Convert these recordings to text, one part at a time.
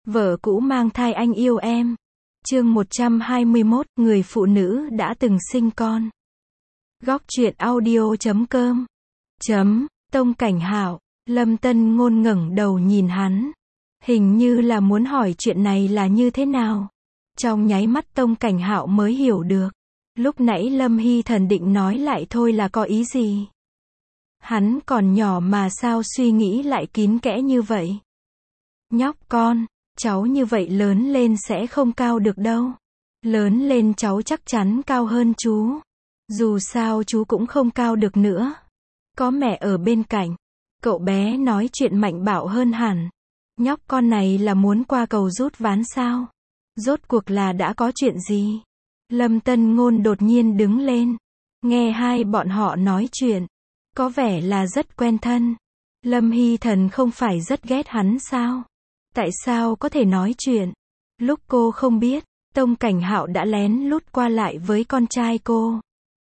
Vợ cũ mang thai anh yêu em. Chương 121, người phụ nữ đã từng sinh con. Góc truyện audio.com. Tông Cảnh Hạo. Lâm Tân Ngôn ngẩng đầu nhìn hắn. Hình như là muốn hỏi chuyện này là như thế nào. Trong nháy mắt Tông Cảnh Hạo mới hiểu được. Lúc nãy Lâm Hy Thần định nói lại thôi là có ý gì. Hắn còn nhỏ mà sao suy nghĩ lại kín kẽ như vậy. Nhóc con, cháu như vậy lớn lên sẽ không cao được đâu. Lớn lên cháu chắc chắn cao hơn chú. Dù sao chú cũng không cao được nữa. Có mẹ ở bên cạnh. Cậu bé nói chuyện mạnh bạo hơn hẳn. Nhóc con này là muốn qua cầu rút ván sao? Rốt cuộc là đã có chuyện gì? Lâm Tân Ngôn đột nhiên đứng lên. Nghe hai bọn họ nói chuyện. Có vẻ là rất quen thân. Lâm Hy Thần không phải rất ghét hắn sao? Tại sao có thể nói chuyện? Lúc cô không biết, Tông Cảnh Hạo đã lén lút qua lại với con trai cô.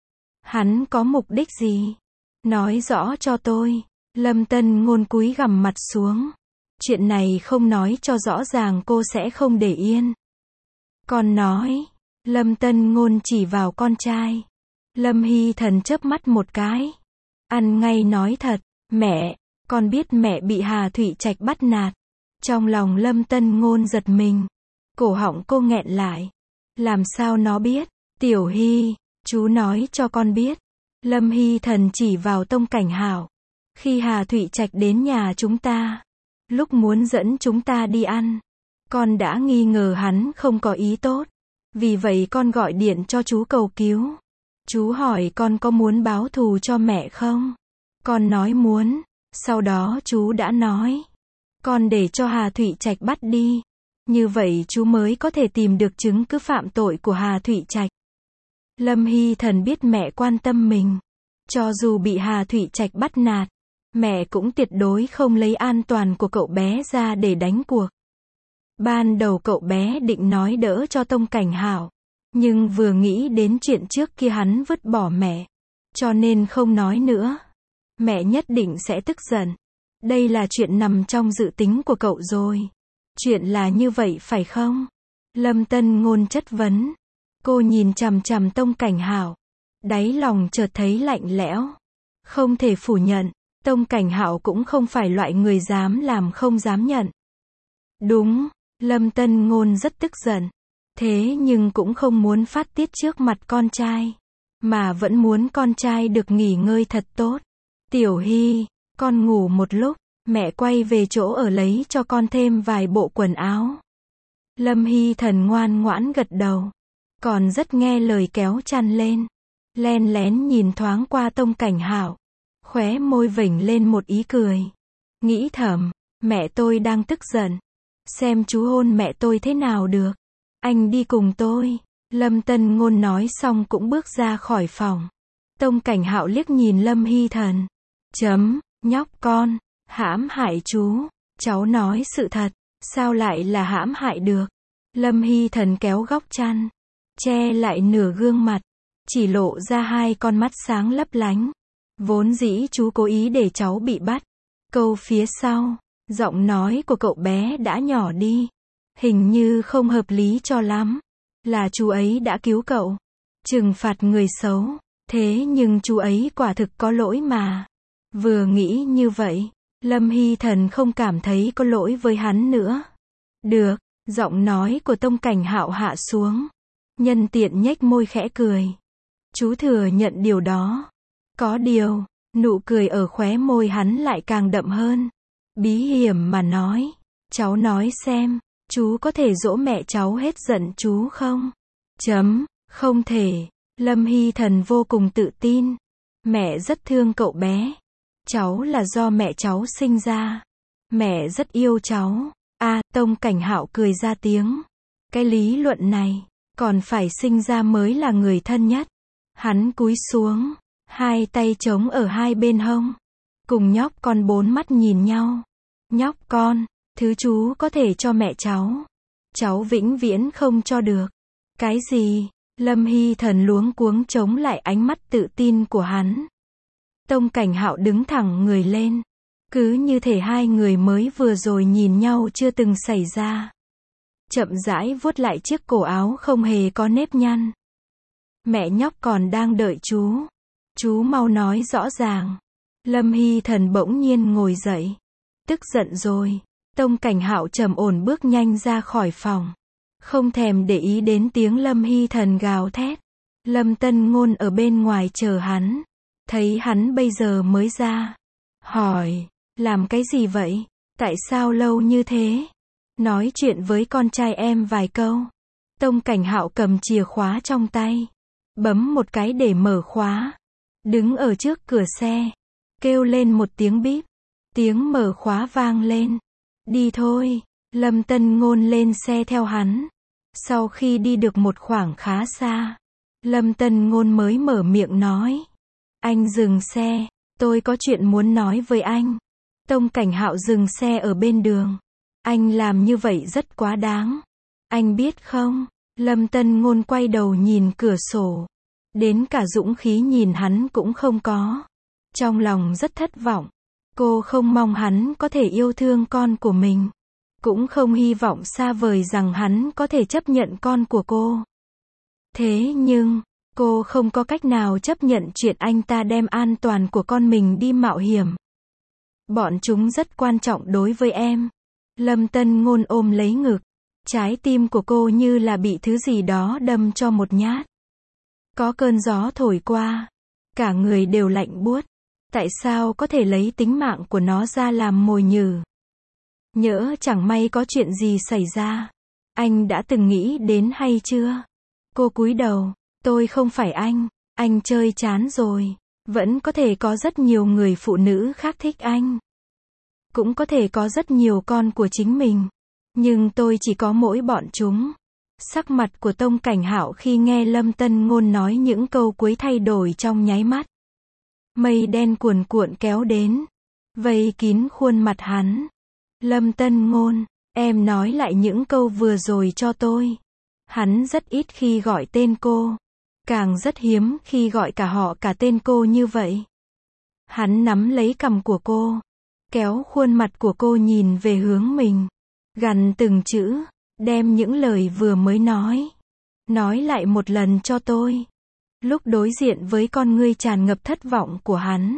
Hắn có mục đích gì? Nói rõ cho tôi. Lâm Tân Ngôn cúi gằm mặt xuống. Chuyện này không nói cho rõ ràng cô sẽ không để yên. Con nói. Lâm Tân Ngôn chỉ vào con trai. Lâm Hy Thần chớp mắt một cái. Ăn ngay nói thật. Mẹ, con biết mẹ bị Hà Thụy Trạch bắt nạt. Trong lòng Lâm Tân Ngôn giật mình. Cổ họng cô nghẹn lại. Làm sao nó biết? Tiểu Hy, chú nói cho con biết. Lâm Hy Thần chỉ vào Tông Cảnh Hạo. Khi Hà Thụy Trạch đến nhà chúng ta, lúc muốn dẫn chúng ta đi ăn, con đã nghi ngờ hắn không có ý tốt. Vì vậy con gọi điện cho chú cầu cứu. Chú hỏi con có muốn báo thù cho mẹ không? Con nói muốn. Sau đó chú đã nói. Con để cho Hà Thụy Trạch bắt đi. Như vậy chú mới có thể tìm được chứng cứ phạm tội của Hà Thụy Trạch. Lâm Hy Thần biết mẹ quan tâm mình. Cho dù bị Hà Thụy Trạch bắt nạt, mẹ cũng tuyệt đối không lấy an toàn của cậu bé ra để đánh cuộc. Ban đầu cậu bé định nói đỡ cho Tông Cảnh Hạo. Nhưng vừa nghĩ đến chuyện trước kia hắn vứt bỏ mẹ. Cho nên không nói nữa. Mẹ nhất định sẽ tức giận. Đây là chuyện nằm trong dự tính của cậu rồi. Chuyện là như vậy phải không? Lâm Tân Ngôn chất vấn. Cô nhìn chằm chằm Tông Cảnh Hạo. Đáy lòng chợt thấy lạnh lẽo. Không thể phủ nhận. Tông Cảnh Hạo cũng không phải loại người dám làm không dám nhận. Đúng, Lâm Tân Ngôn rất tức giận. Thế nhưng cũng không muốn phát tiết trước mặt con trai. Mà vẫn muốn con trai được nghỉ ngơi thật tốt. Tiểu Hy, con ngủ một lúc. Mẹ quay về chỗ ở lấy cho con thêm vài bộ quần áo. Lâm Hy Thần ngoan ngoãn gật đầu. Còn rất nghe lời kéo chăn lên. Len lén nhìn thoáng qua Tông Cảnh Hạo. Khóe môi vểnh lên một ý cười. Nghĩ thầm, mẹ tôi đang tức giận. Xem chú hôn mẹ tôi thế nào được. Anh đi cùng tôi. Lâm Tân Ngôn nói xong cũng bước ra khỏi phòng. Tông Cảnh Hạo liếc nhìn Lâm Hy Thần. Nhóc con, hãm hại chú. Cháu nói sự thật, sao lại là hãm hại được. Lâm Hy Thần kéo góc chăn, che lại nửa gương mặt, chỉ lộ ra hai con mắt sáng lấp lánh. Vốn dĩ chú cố ý để cháu bị bắt. Câu phía sau, giọng nói của cậu bé đã nhỏ đi. Hình như không hợp lý cho lắm. Là chú ấy đã cứu cậu. Trừng phạt người xấu. Thế nhưng chú ấy quả thực có lỗi mà. Vừa nghĩ như vậy, Lâm Hy Thần không cảm thấy có lỗi với hắn nữa. Được, giọng nói của Tông Cảnh Hạo hạ xuống. Nhân tiện nhếch môi khẽ cười. Chú thừa nhận điều đó. Có điều, nụ cười ở khóe môi hắn lại càng đậm hơn. Bí hiểm mà nói. Cháu nói xem, chú có thể dỗ mẹ cháu hết giận chú không? Không thể. Lâm Hy Thần vô cùng tự tin. Mẹ rất thương cậu bé. Cháu là do mẹ cháu sinh ra. Mẹ rất yêu cháu. Tông Cảnh Hạo cười ra tiếng. Cái lý luận này, còn phải sinh ra mới là người thân nhất. Hắn cúi xuống, hai tay chống ở hai bên hông. Cùng nhóc con bốn mắt nhìn nhau. Nhóc con, thứ chú có thể cho mẹ cháu vĩnh viễn không cho được. Cái gì? Lâm Hy Thần luống cuống chống lại ánh mắt tự tin của hắn. Tông Cảnh Hạo đứng thẳng người lên. Cứ như thể hai người mới vừa rồi nhìn nhau chưa từng xảy ra. chậm rãi vuốt lại chiếc cổ áo không hề có nếp nhăn. Mẹ nhóc còn đang đợi chú. Chú mau nói rõ ràng. Lâm Hy Thần bỗng nhiên ngồi dậy. Tức giận rồi. Tông Cảnh Hạo trầm ổn bước nhanh ra khỏi phòng. Không thèm để ý đến tiếng Lâm Hy Thần gào thét. Lâm Tân Ngôn ở bên ngoài chờ hắn. Thấy hắn bây giờ mới ra. Hỏi, làm cái gì vậy? Tại sao lâu như thế? Nói chuyện với con trai em vài câu. Tông Cảnh Hạo cầm chìa khóa trong tay. Bấm một cái để mở khóa. Đứng ở trước cửa xe. Kêu lên một tiếng bíp. Tiếng mở khóa vang lên. Đi thôi. Lâm Tân Ngôn lên xe theo hắn. Sau khi đi được một khoảng khá xa, Lâm Tân Ngôn mới mở miệng nói. Anh dừng xe. Tôi có chuyện muốn nói với anh. Tông Cảnh Hạo dừng xe ở bên đường. Anh làm như vậy rất quá đáng. Anh biết không? Lâm Tân Ngôn quay đầu nhìn cửa sổ. Đến cả dũng khí nhìn hắn cũng không có. Trong lòng rất thất vọng. Cô không mong hắn có thể yêu thương con của mình. Cũng không hy vọng xa vời rằng hắn có thể chấp nhận con của cô. Thế nhưng, cô không có cách nào chấp nhận chuyện anh ta đem an toàn của con mình đi mạo hiểm. Bọn chúng rất quan trọng đối với em. Lâm Tân Ngôn ôm lấy ngực. Trái tim của cô như là bị thứ gì đó đâm cho một nhát. Có cơn gió thổi qua. Cả người đều lạnh buốt. Tại sao có thể lấy tính mạng của nó ra làm mồi nhử? Nhỡ chẳng may có chuyện gì xảy ra. Anh đã từng nghĩ đến hay chưa? Cô cúi đầu. Tôi không phải anh chơi chán rồi. Vẫn có thể có rất nhiều người phụ nữ khác thích anh. Cũng có thể có rất nhiều con của chính mình. Nhưng tôi chỉ có mỗi bọn chúng. Sắc mặt của Tông Cảnh Hạo khi nghe Lâm Tân Ngôn nói những câu cuối thay đổi trong nháy mắt. Mây đen cuồn cuộn kéo đến. Vây kín khuôn mặt hắn. Lâm Tân Ngôn, em nói lại những câu vừa rồi cho tôi. Hắn rất ít khi gọi tên cô. Càng rất hiếm khi gọi cả họ cả tên cô như vậy. Hắn nắm lấy cằm của cô. Kéo khuôn mặt của cô nhìn về hướng mình. Gằn từng chữ. Đem những lời vừa mới nói. Nói lại một lần cho tôi. Lúc đối diện với con ngươi tràn ngập thất vọng của hắn.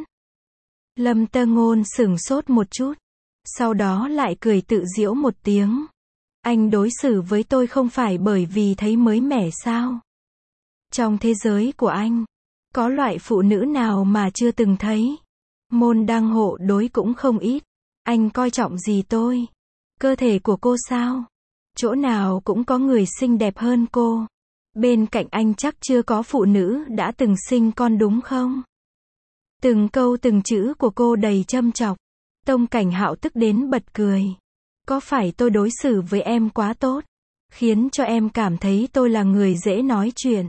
Lâm Tân Ngôn sửng sốt một chút. Sau đó lại cười tự giễu một tiếng. Anh đối xử với tôi không phải bởi vì thấy mới mẻ sao? Trong thế giới của anh, có loại phụ nữ nào mà chưa từng thấy? Môn đăng hộ đối cũng không ít. Anh coi trọng gì tôi? Cơ thể của cô sao? Chỗ nào cũng có người xinh đẹp hơn cô. Bên cạnh anh chắc chưa có phụ nữ đã từng sinh con đúng không? Từng câu từng chữ của cô đầy châm chọc. Tông Cảnh Hạo tức đến bật cười. Có phải tôi đối xử với em quá tốt? Khiến cho em cảm thấy tôi là người dễ nói chuyện.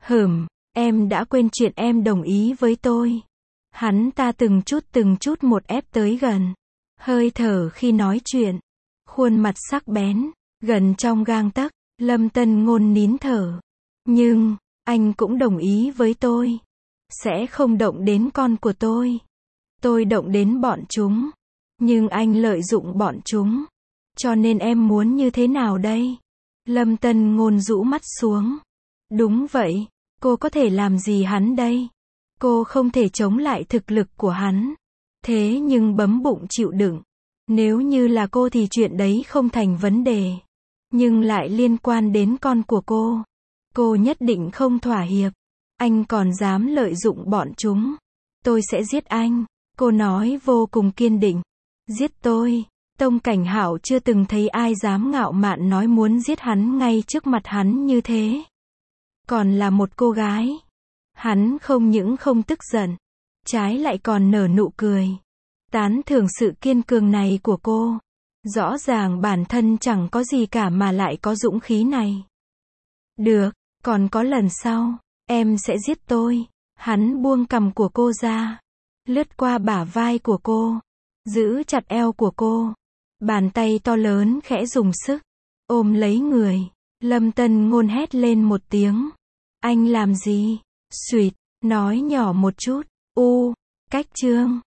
Em đã quên chuyện em đồng ý với tôi. Hắn ta từng chút một ép tới gần. Hơi thở khi nói chuyện. Khuôn mặt sắc bén. Gần trong gang tấc. Lâm Tân Ngôn nín thở. Nhưng, anh cũng đồng ý với tôi. Sẽ không động đến con của tôi. Tôi động đến bọn chúng. Nhưng anh lợi dụng bọn chúng. Cho nên em muốn như thế nào đây? Lâm Tân Ngôn rũ mắt xuống. Đúng vậy. Cô có thể làm gì hắn đây? Cô không thể chống lại thực lực của hắn. Thế nhưng bấm bụng chịu đựng. Nếu như là cô thì chuyện đấy không thành vấn đề. Nhưng lại liên quan đến con của cô. Cô nhất định không thỏa hiệp. Anh còn dám lợi dụng bọn chúng. Tôi sẽ giết anh. Cô nói vô cùng kiên định. Giết tôi. Tông Cảnh Hạo chưa từng thấy ai dám ngạo mạn nói muốn giết hắn ngay trước mặt hắn như thế. Còn là một cô gái. Hắn không những không tức giận. Trái lại còn nở nụ cười. Tán thưởng sự kiên cường này của cô. Rõ ràng bản thân chẳng có gì cả mà lại có dũng khí này. Được, còn có lần sau. Em sẽ giết tôi. Hắn buông cằm của cô ra. Lướt qua bả vai của cô. Giữ chặt eo của cô. Bàn tay to lớn khẽ dùng sức. Ôm lấy người. Lâm Tân Ngôn hét lên một tiếng. Anh làm gì? Xuỵt. Nói nhỏ một chút. Cách chương.